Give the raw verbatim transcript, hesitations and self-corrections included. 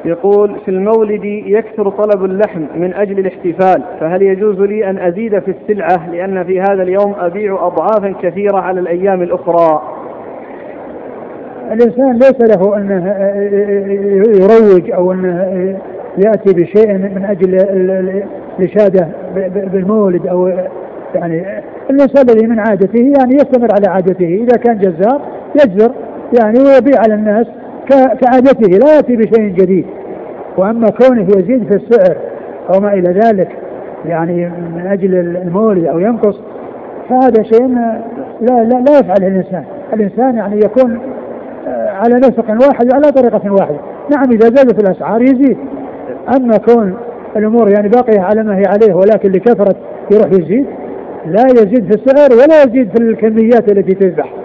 يقول: في المولد يكثر طلب اللحم من أجل الاحتفال، فهل يجوز لي أن أزيد في السلعة لأن في هذا اليوم أبيع أضعافا كثيرة على الأيام الأخرى؟ الإنسان ليس له أنه يروج أو أنه يأتي بشيء من أجل الإشادة بالمولد، أو يعني الإنسان الذي من عادته يعني يستمر على عادته، إذا كان جزار يجزر يعني ويبيع على الناس كعادته، لا يأتي بشيء جديد. وأما كونه يزيد في السعر أو ما إلى ذلك يعني من أجل المولد أو ينقص، فهذا شيء لا, لا, لا يفعله الإنسان. الإنسان يعني يكون على نسق واحد وعلى طريقة واحدة. نعم إذا زادت الأسعار يزيد، أما كون الأمور يعني باقية على ما هي عليه ولكن لكثرة يروح يزيد، لا يزيد في السعر ولا يزيد في الكميات التي تذبح.